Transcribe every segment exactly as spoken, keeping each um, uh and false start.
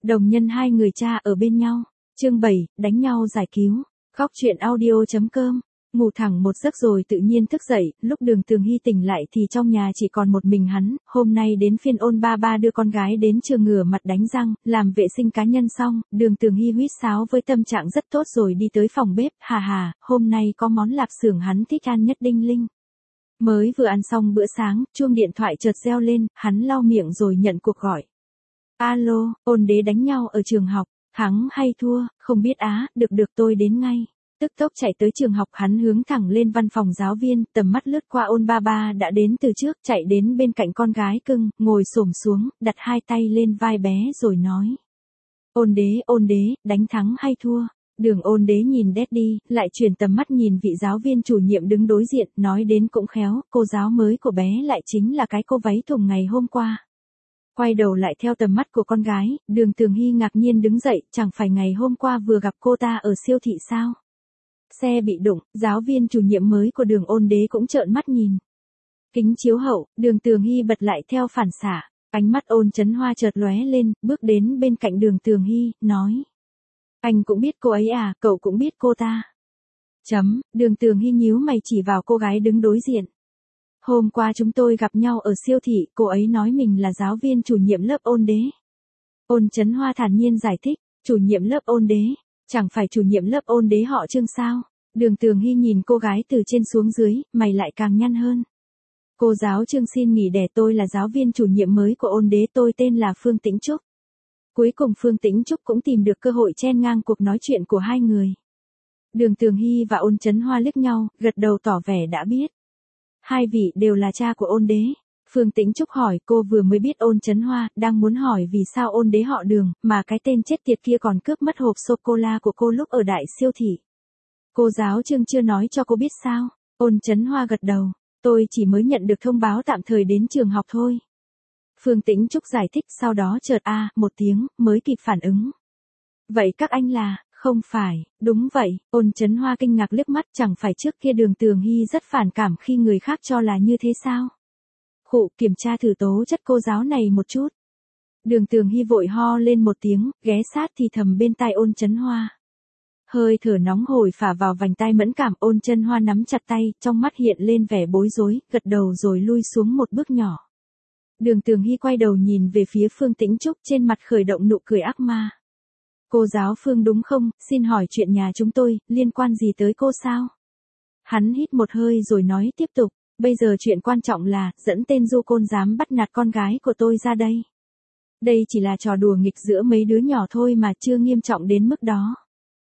Đồng nhân hai người cha ở bên nhau. Chương bảy, đánh nhau giải cứu. Góc truyện audio.com. Ngủ thẳng một giấc rồi tự nhiên thức dậy, lúc Đường Tường Hy tỉnh lại thì trong nhà chỉ còn một mình hắn, hôm nay đến phiên Ôn ba ba đưa con gái đến trường ngửa mặt đánh răng, làm vệ sinh cá nhân xong, Đường Tường Hy huýt sáo với tâm trạng rất tốt rồi đi tới phòng bếp, hà hà, hôm nay có món lạp xưởng hắn thích ăn nhất đinh linh. Mới vừa ăn xong bữa sáng, chuông điện thoại chợt reo lên, hắn lau miệng rồi nhận cuộc gọi. Alo, Ôn đế đánh nhau ở trường học, thắng hay thua, không biết á, được được tôi đến ngay. Tức tốc chạy tới trường học, hắn hướng thẳng lên văn phòng giáo viên, tầm mắt lướt qua Ôn ba ba đã đến từ trước, chạy đến bên cạnh con gái cưng, ngồi xổm xuống, đặt hai tay lên vai bé rồi nói. Ôn đế, ôn đế, đánh thắng hay thua? Đường Ôn đế nhìn Daddy, lại chuyển tầm mắt nhìn vị giáo viên chủ nhiệm đứng đối diện, nói đến cũng khéo, cô giáo mới của bé lại chính là cái cô váy thùng ngày hôm qua. Quay đầu lại theo tầm mắt của con gái, Đường Tường Hy ngạc nhiên đứng dậy, chẳng phải ngày hôm qua vừa gặp cô ta ở siêu thị sao? Xe bị đụng, giáo viên chủ nhiệm mới của Đường Ôn đế cũng trợn mắt nhìn. Kính chiếu hậu, Đường Tường Hy bật lại theo phản xạ, ánh mắt Ôn Chấn Hoa chợt lóe lên, bước đến bên cạnh Đường Tường Hy, nói. Anh cũng biết cô ấy à, cậu cũng biết cô ta. Chấm, Đường Tường Hy nhíu mày chỉ vào cô gái đứng đối diện. Hôm qua chúng tôi gặp nhau ở siêu thị, cô ấy nói mình là giáo viên chủ nhiệm lớp Ôn đế. Ôn Chấn Hoa thản nhiên giải thích, chủ nhiệm lớp Ôn đế, chẳng phải chủ nhiệm lớp Ôn đế họ Trương sao? Đường Tường Hy nhìn cô gái từ trên xuống dưới, mày lại càng nhăn hơn. Cô giáo Trương xin nghỉ để tôi là giáo viên chủ nhiệm mới của Ôn đế, tôi tên là Phương Tĩnh Trúc. Cuối cùng Phương Tĩnh Trúc cũng tìm được cơ hội chen ngang cuộc nói chuyện của hai người. Đường Tường Hy và Ôn Chấn Hoa liếc nhau, gật đầu tỏ vẻ đã biết. Hai vị đều là cha của Ôn đế. Phương Tĩnh Trúc hỏi, cô vừa mới biết Ôn Chấn Hoa, đang muốn hỏi vì sao Ôn đế họ Đường, mà cái tên chết tiệt kia còn cướp mất hộp sô-cô-la của cô lúc ở đại siêu thị. Cô giáo Trương chưa nói cho cô biết sao? Ôn Chấn Hoa gật đầu, tôi chỉ mới nhận được thông báo tạm thời đến trường học thôi. Phương Tĩnh Trúc giải thích, sau đó chợt a à, một tiếng, mới kịp phản ứng. Vậy các anh là, không phải, đúng vậy, Ôn Chấn Hoa kinh ngạc liếc mắt, chẳng phải trước kia Đường Tường Hy rất phản cảm khi người khác cho là như thế sao? Khụ, kiểm tra thử tố chất cô giáo này một chút. Đường Tường Hy vội ho lên một tiếng, ghé sát thì thầm bên tai Ôn Chấn Hoa. Hơi thở nóng hổi phả vào vành tai mẫn cảm, Ôn Chấn Hoa nắm chặt tay, trong mắt hiện lên vẻ bối rối, gật đầu rồi lui xuống một bước nhỏ. Đường Tường Hy quay đầu nhìn về phía Phương Tĩnh Trúc, trên mặt khởi động nụ cười ác ma. Cô giáo Phương đúng không, xin hỏi chuyện nhà chúng tôi, liên quan gì tới cô sao? Hắn hít một hơi rồi nói tiếp tục, bây giờ chuyện quan trọng là, dẫn tên du côn dám bắt nạt con gái của tôi ra đây. Đây chỉ là trò đùa nghịch giữa mấy đứa nhỏ thôi mà chưa nghiêm trọng đến mức đó.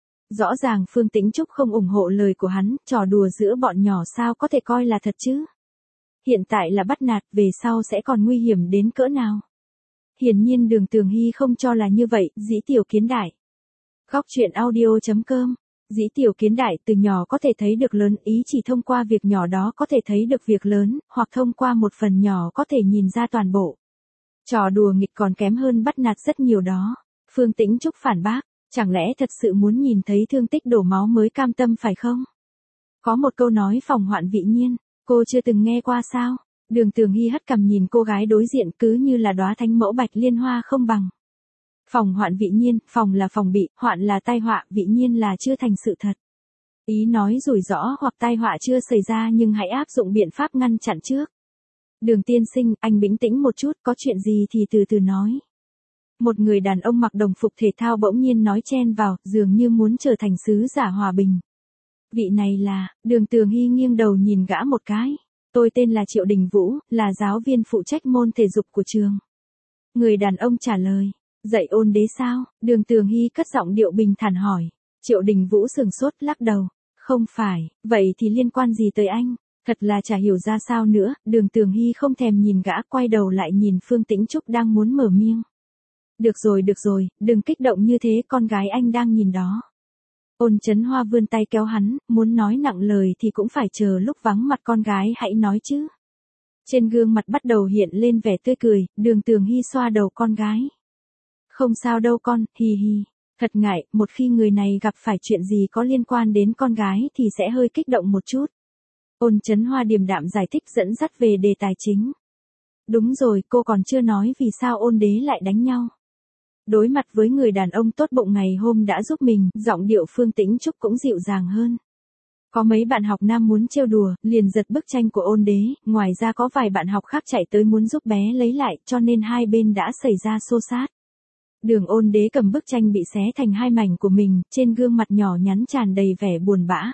Rõ ràng Phương Tĩnh Trúc không ủng hộ lời của hắn, trò đùa giữa bọn nhỏ sao có thể coi là thật chứ? Hiện tại là bắt nạt, về sau sẽ còn nguy hiểm đến cỡ nào? Hiển nhiên Đường Tường Hy không cho là như vậy, Dĩ Tiểu Kiến Đại. Góc truyện audio.com. Dĩ Tiểu Kiến Đại từ nhỏ có thể thấy được lớn, ý chỉ thông qua việc nhỏ đó có thể thấy được việc lớn, hoặc thông qua một phần nhỏ có thể nhìn ra toàn bộ. Trò đùa nghịch còn kém hơn bắt nạt rất nhiều đó. Phương Tĩnh Trúc phản bác, chẳng lẽ thật sự muốn nhìn thấy thương tích đổ máu mới cam tâm phải không? Có một câu nói phòng hoạn vị nhiên, cô chưa từng nghe qua sao? Đường Tường Hy hất cằm nhìn cô gái đối diện cứ như là đóa thánh mẫu bạch liên hoa không bằng. Phòng hoạn vị nhiên, phòng là phòng bị, hoạn là tai họa, vị nhiên là chưa thành sự thật. Ý nói rủi ro hoặc tai họa chưa xảy ra nhưng hãy áp dụng biện pháp ngăn chặn trước. Đường tiên sinh, anh bình tĩnh một chút, có chuyện gì thì từ từ nói. Một người đàn ông mặc đồng phục thể thao bỗng nhiên nói chen vào, dường như muốn trở thành sứ giả hòa bình. Vị này là, Đường Tường Hy nghiêng đầu nhìn gã một cái. Tôi tên là Triệu Đình Vũ, là giáo viên phụ trách môn thể dục của trường. Người đàn ông trả lời, dạy Ôn đế sao? Đường Tường Hy cất giọng điệu bình thản hỏi. Triệu Đình Vũ sừng sốt lắc đầu, không phải, vậy thì liên quan gì tới anh? Thật là chả hiểu ra sao nữa, Đường Tường Hy không thèm nhìn gã, quay đầu lại nhìn Phương Tĩnh Trúc đang muốn mở miệng. Được rồi được rồi, đừng kích động như thế, con gái anh đang nhìn đó. Ôn Chấn Hoa vươn tay kéo hắn, muốn nói nặng lời thì cũng phải chờ lúc vắng mặt con gái hãy nói chứ. Trên gương mặt bắt đầu hiện lên vẻ tươi cười, Đường Tường Hy xoa đầu con gái. Không sao đâu con, hì hì. Thật ngại, một khi người này gặp phải chuyện gì có liên quan đến con gái thì sẽ hơi kích động một chút. Ôn Chấn Hoa điềm đạm giải thích dẫn dắt về đề tài chính. Đúng rồi, cô còn chưa nói vì sao Ôn đế lại đánh nhau. Đối mặt với người đàn ông tốt bụng ngày hôm đã giúp mình, giọng điệu Phương Tĩnh Trúc cũng dịu dàng hơn. Có mấy bạn học nam muốn trêu đùa, liền giật bức tranh của Ôn Đế, ngoài ra có vài bạn học khác chạy tới muốn giúp bé lấy lại, cho nên hai bên đã xảy ra xô xát. Đường Ôn Đế cầm bức tranh bị xé thành hai mảnh của mình, trên gương mặt nhỏ nhắn tràn đầy vẻ buồn bã.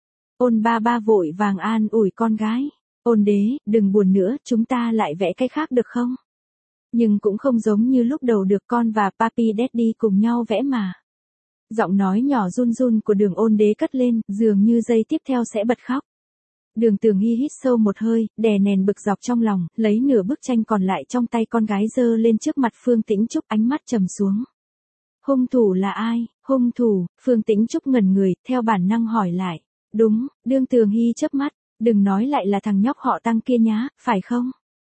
Ôn ba ba vội vàng an ủi con gái. Ôn Đế, đừng buồn nữa, chúng ta lại vẽ cái khác được không? Nhưng cũng không giống như lúc đầu được con và Papi Daddy cùng nhau vẽ mà. Giọng nói nhỏ run run của Đường Ôn Đế cất lên, dường như giây tiếp theo sẽ bật khóc. Đường Tường Hy hít sâu một hơi, đè nén bực dọc trong lòng, lấy nửa bức tranh còn lại trong tay con gái giơ lên trước mặt Phương Tĩnh Trúc, ánh mắt trầm xuống. Hung thủ là ai? Hung thủ? Phương Tĩnh Trúc ngẩn người, theo bản năng hỏi lại. Đúng, Đường Tường Hy chớp mắt, đừng nói lại là thằng nhóc họ Tăng kia nhá, phải không?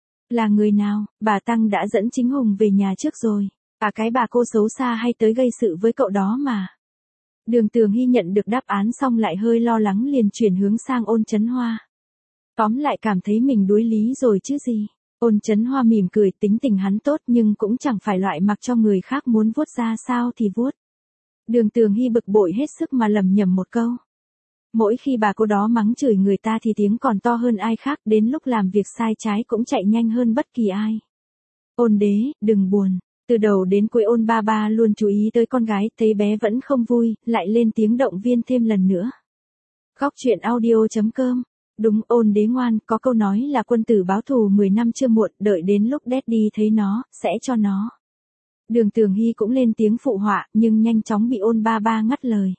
Là người nào? Bà Tăng đã dẫn Chính Hùng về nhà trước rồi. À cái bà cô xấu xa hay tới gây sự với cậu đó mà. Đường Tường Hy nhận được đáp án xong lại hơi lo lắng liền chuyển hướng sang Ôn Chấn Hoa. Tóm lại cảm thấy mình đuối lý rồi chứ gì. Ôn Chấn Hoa mỉm cười, tính tình hắn tốt nhưng cũng chẳng phải loại mặc cho người khác muốn vuốt ra sao thì vuốt. Đường Tường Hy bực bội hết sức mà lẩm nhẩm một câu. Mỗi khi bà cô đó mắng chửi người ta thì tiếng còn to hơn ai khác, đến lúc làm việc sai trái cũng chạy nhanh hơn bất kỳ ai. Ôn Đế, đừng buồn. Từ đầu đến cuối Ôn ba ba luôn chú ý tới con gái, thấy bé vẫn không vui, lại lên tiếng động viên thêm lần nữa. Góc truyện audio chấm com. Đúng, Ôn Đế ngoan, có câu nói là quân tử báo thù mười năm chưa muộn, đợi đến lúc Daddy thấy nó, sẽ cho nó. Đường Tường Hy cũng lên tiếng phụ họa, nhưng nhanh chóng bị Ôn ba ba ngắt lời.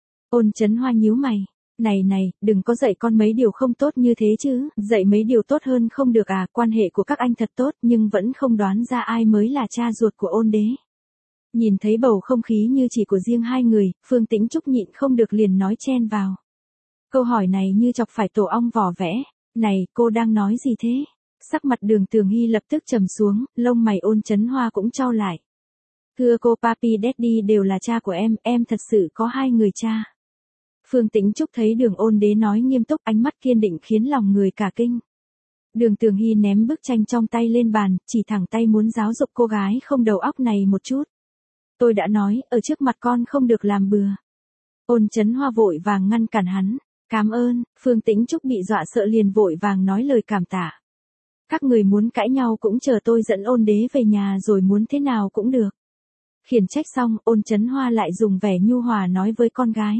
Ôn Chấn Hoa nhíu mày. Này này, đừng có dạy con mấy điều không tốt như thế chứ, dạy mấy điều tốt hơn không được à, quan hệ của các anh thật tốt nhưng vẫn không đoán ra ai mới là cha ruột của Ôn Đế. Nhìn thấy bầu không khí như chỉ của riêng hai người, Phương Tĩnh Trúc nhịn không được liền nói chen vào. Câu hỏi này như chọc phải tổ ong vỏ vẽ, này, cô đang nói gì thế? Sắc mặt Đường Tường Hy lập tức trầm xuống, lông mày Ôn Chấn Hoa cũng chau lại. Thưa cô, Papi Daddy đều là cha của em, em thật sự có hai người cha. Phương Tĩnh Trúc thấy Đường Ôn Đế nói nghiêm túc, ánh mắt kiên định khiến lòng người cả kinh. Đường Tường Hy ném bức tranh trong tay lên bàn, chỉ thẳng tay muốn giáo dục cô gái không đầu óc này một chút. Tôi đã nói, ở trước mặt con không được làm bừa. Ôn Chấn Hoa vội vàng ngăn cản hắn. Cảm ơn. Phương Tĩnh Trúc bị dọa sợ liền vội vàng nói lời cảm tạ. Các người muốn cãi nhau cũng chờ tôi dẫn Ôn Đế về nhà rồi muốn thế nào cũng được. Khiển trách xong, Ôn Chấn Hoa lại dùng vẻ nhu hòa nói với con gái.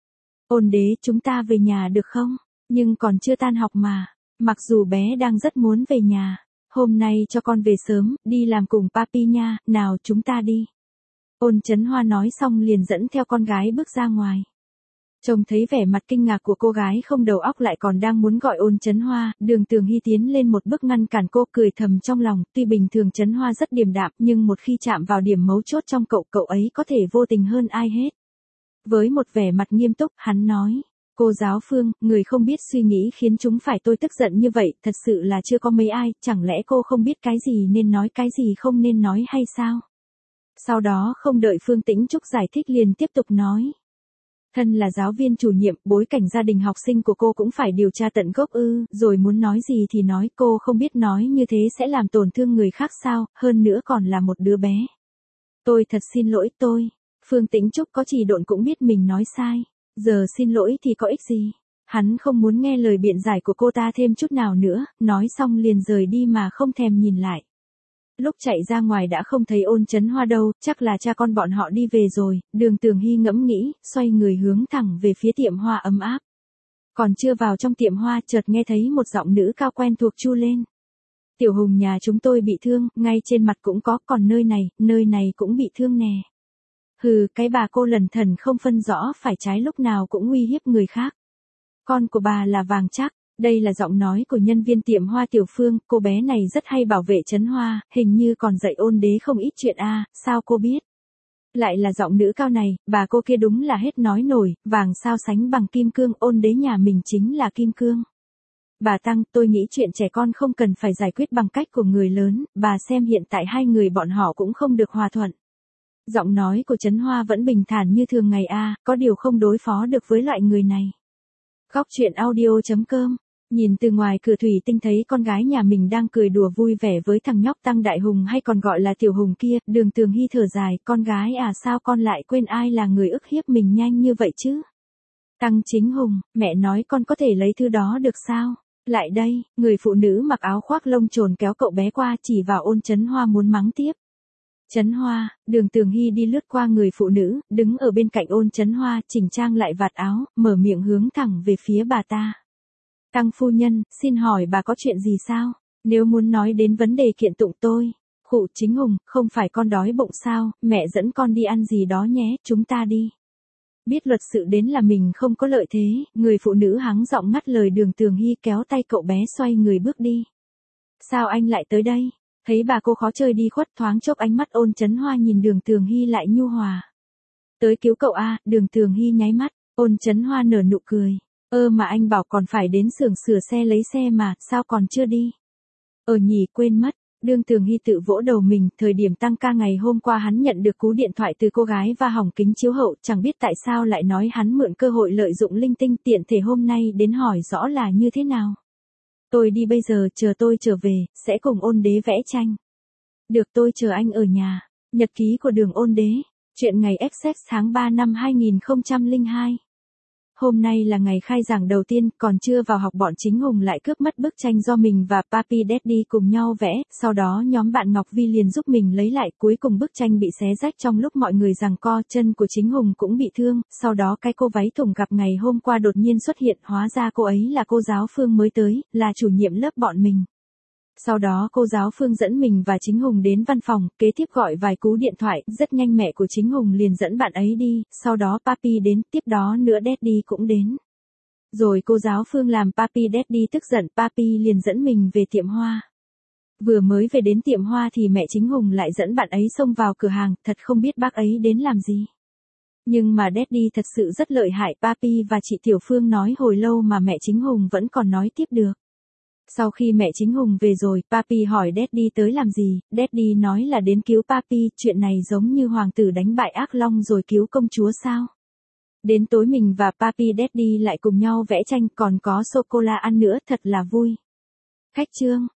Ôn Đế, chúng ta về nhà được không? Nhưng còn chưa tan học mà. Mặc dù bé đang rất muốn về nhà. Hôm nay cho con về sớm, đi làm cùng Papi nha, nào chúng ta đi. Ôn Chấn Hoa nói xong liền dẫn theo con gái bước ra ngoài. Trông thấy vẻ mặt kinh ngạc của cô gái không đầu óc lại còn đang muốn gọi Ôn Chấn Hoa, Đường Tường Hy tiến lên một bước ngăn cản cô, cười thầm trong lòng, tuy bình thường Chấn Hoa rất điềm đạm nhưng một khi chạm vào điểm mấu chốt trong cậu, cậu ấy có thể vô tình hơn ai hết. Với một vẻ mặt nghiêm túc, hắn nói, cô giáo Phương, người không biết suy nghĩ khiến chúng phải tôi tức giận như vậy, thật sự là chưa có mấy ai, chẳng lẽ cô không biết cái gì nên nói cái gì không nên nói hay sao? Sau đó không đợi Phương Tĩnh Trúc giải thích liền tiếp tục nói. Thân là giáo viên chủ nhiệm, bối cảnh gia đình học sinh của cô cũng phải điều tra tận gốc ư, rồi muốn nói gì thì nói, cô không biết nói như thế sẽ làm tổn thương người khác sao, hơn nữa còn là một đứa bé. Tôi thật xin lỗi tôi. Phương Tĩnh Trúc có chỉ độn cũng biết mình nói sai. Giờ xin lỗi thì có ích gì. Hắn không muốn nghe lời biện giải của cô ta thêm chút nào nữa, nói xong liền rời đi mà không thèm nhìn lại. Lúc chạy ra ngoài đã không thấy Ôn Chấn Hoa đâu, chắc là cha con bọn họ đi về rồi, Đường Tường Hy ngẫm nghĩ, xoay người hướng thẳng về phía tiệm hoa ấm áp. Còn chưa vào trong tiệm hoa chợt nghe thấy một giọng nữ cao quen thuộc chu lên. Tiểu Hùng nhà chúng tôi bị thương, ngay trên mặt cũng có, còn nơi này, nơi này cũng bị thương nè. Hừ, cái bà cô lần thần không phân rõ phải trái lúc nào cũng uy hiếp người khác. Con của bà là vàng chắc. Đây là giọng nói của nhân viên tiệm hoa Tiểu Phương, cô bé này rất hay bảo vệ Chấn Hoa, hình như còn dạy Ôn Đế không ít chuyện a, à, sao cô biết? Lại là giọng nữ cao này, bà cô kia đúng là hết nói nổi, vàng sao sánh bằng kim cương, Ôn Đế nhà mình chính là kim cương. Bà Tăng, tôi nghĩ chuyện trẻ con không cần phải giải quyết bằng cách của người lớn, bà xem hiện tại hai người bọn họ cũng không được hòa thuận. Giọng nói của Chấn Hoa vẫn bình thản như thường ngày a, à, có điều không đối phó được với loại người này. Góc truyện audio chấm com Nhìn từ ngoài cửa thủy tinh thấy con gái nhà mình đang cười đùa vui vẻ với thằng nhóc Tăng Đại Hùng hay còn gọi là Tiểu Hùng kia, Đường Tường Hy thở dài, con gái à sao con lại quên ai là người ức hiếp mình nhanh như vậy chứ? Tăng Chính Hùng, mẹ nói con có thể lấy thứ đó được sao? Lại đây, người phụ nữ mặc áo khoác lông trồn kéo cậu bé qua chỉ vào Ôn Chấn Hoa muốn mắng tiếp. Chấn Hoa, Đường Tường Hy đi lướt qua người phụ nữ, đứng ở bên cạnh Ôn Chấn Hoa, chỉnh trang lại vạt áo, mở miệng hướng thẳng về phía bà ta. Tăng phu nhân, xin hỏi bà có chuyện gì sao? Nếu muốn nói đến vấn đề kiện tụng tôi. Khụ Chính Hùng, không phải con đói bụng sao, mẹ dẫn con đi ăn gì đó nhé, chúng ta đi. Biết luật sự đến là mình không có lợi thế, người phụ nữ hắng giọng ngắt lời Đường Tường Hy kéo tay cậu bé xoay người bước đi. Sao anh lại tới đây? Thấy bà cô khó chơi đi khuất thoáng chốc ánh mắt Ôn Chấn Hoa nhìn Đường Tường Hy lại nhu hòa. Tới cứu cậu a, Đường Tường Hy nháy mắt, Ôn Chấn Hoa nở nụ cười. Ơ mà anh bảo còn phải đến xưởng sửa xe lấy xe mà, sao còn chưa đi? Ờ nhỉ quên mất, Đường Tường Hy tự vỗ đầu mình, thời điểm tăng ca ngày hôm qua hắn nhận được cú điện thoại từ cô gái va hỏng kính chiếu hậu, chẳng biết tại sao lại nói hắn mượn cơ hội lợi dụng linh tinh tiện thể hôm nay đến hỏi rõ là như thế nào. Tôi đi bây giờ, chờ tôi trở về, sẽ cùng Ôn Đế vẽ tranh. Được tôi chờ anh ở nhà. Nhật ký của Đường Ôn Đế. Chuyện ngày Essex tháng ba năm hai nghìn không trăm lẻ hai. Hôm nay là ngày khai giảng đầu tiên, còn chưa vào học bọn Chính Hùng lại cướp mất bức tranh do mình và Papi Daddy cùng nhau vẽ, sau đó nhóm bạn Ngọc Vi liền giúp mình lấy lại, cuối cùng bức tranh bị xé rách trong lúc mọi người giằng co, chân của Chính Hùng cũng bị thương, sau đó cái cô váy thùng gặp ngày hôm qua đột nhiên xuất hiện, hóa ra cô ấy là cô giáo Phương mới tới, là chủ nhiệm lớp bọn mình. Sau đó cô giáo Phương dẫn mình và Chính Hùng đến văn phòng, kế tiếp gọi vài cú điện thoại, rất nhanh mẹ của Chính Hùng liền dẫn bạn ấy đi, sau đó Papi đến, tiếp đó nữa Daddy cũng đến. Rồi cô giáo Phương làm Papi Daddy tức giận, Papi liền dẫn mình về tiệm hoa. Vừa mới về đến tiệm hoa thì mẹ Chính Hùng lại dẫn bạn ấy xông vào cửa hàng, thật không biết bác ấy đến làm gì. Nhưng mà Daddy thật sự rất lợi hại, Papi và chị Tiểu Phương nói hồi lâu mà mẹ Chính Hùng vẫn còn nói tiếp được. Sau khi mẹ Chính Hùng về rồi, Papi hỏi Daddy tới làm gì, Daddy nói là đến cứu Papi, chuyện này giống như hoàng tử đánh bại ác long rồi cứu công chúa sao. Đến tối mình và Papi Daddy lại cùng nhau vẽ tranh, còn có sô-cô-la ăn nữa, thật là vui. Khách trương,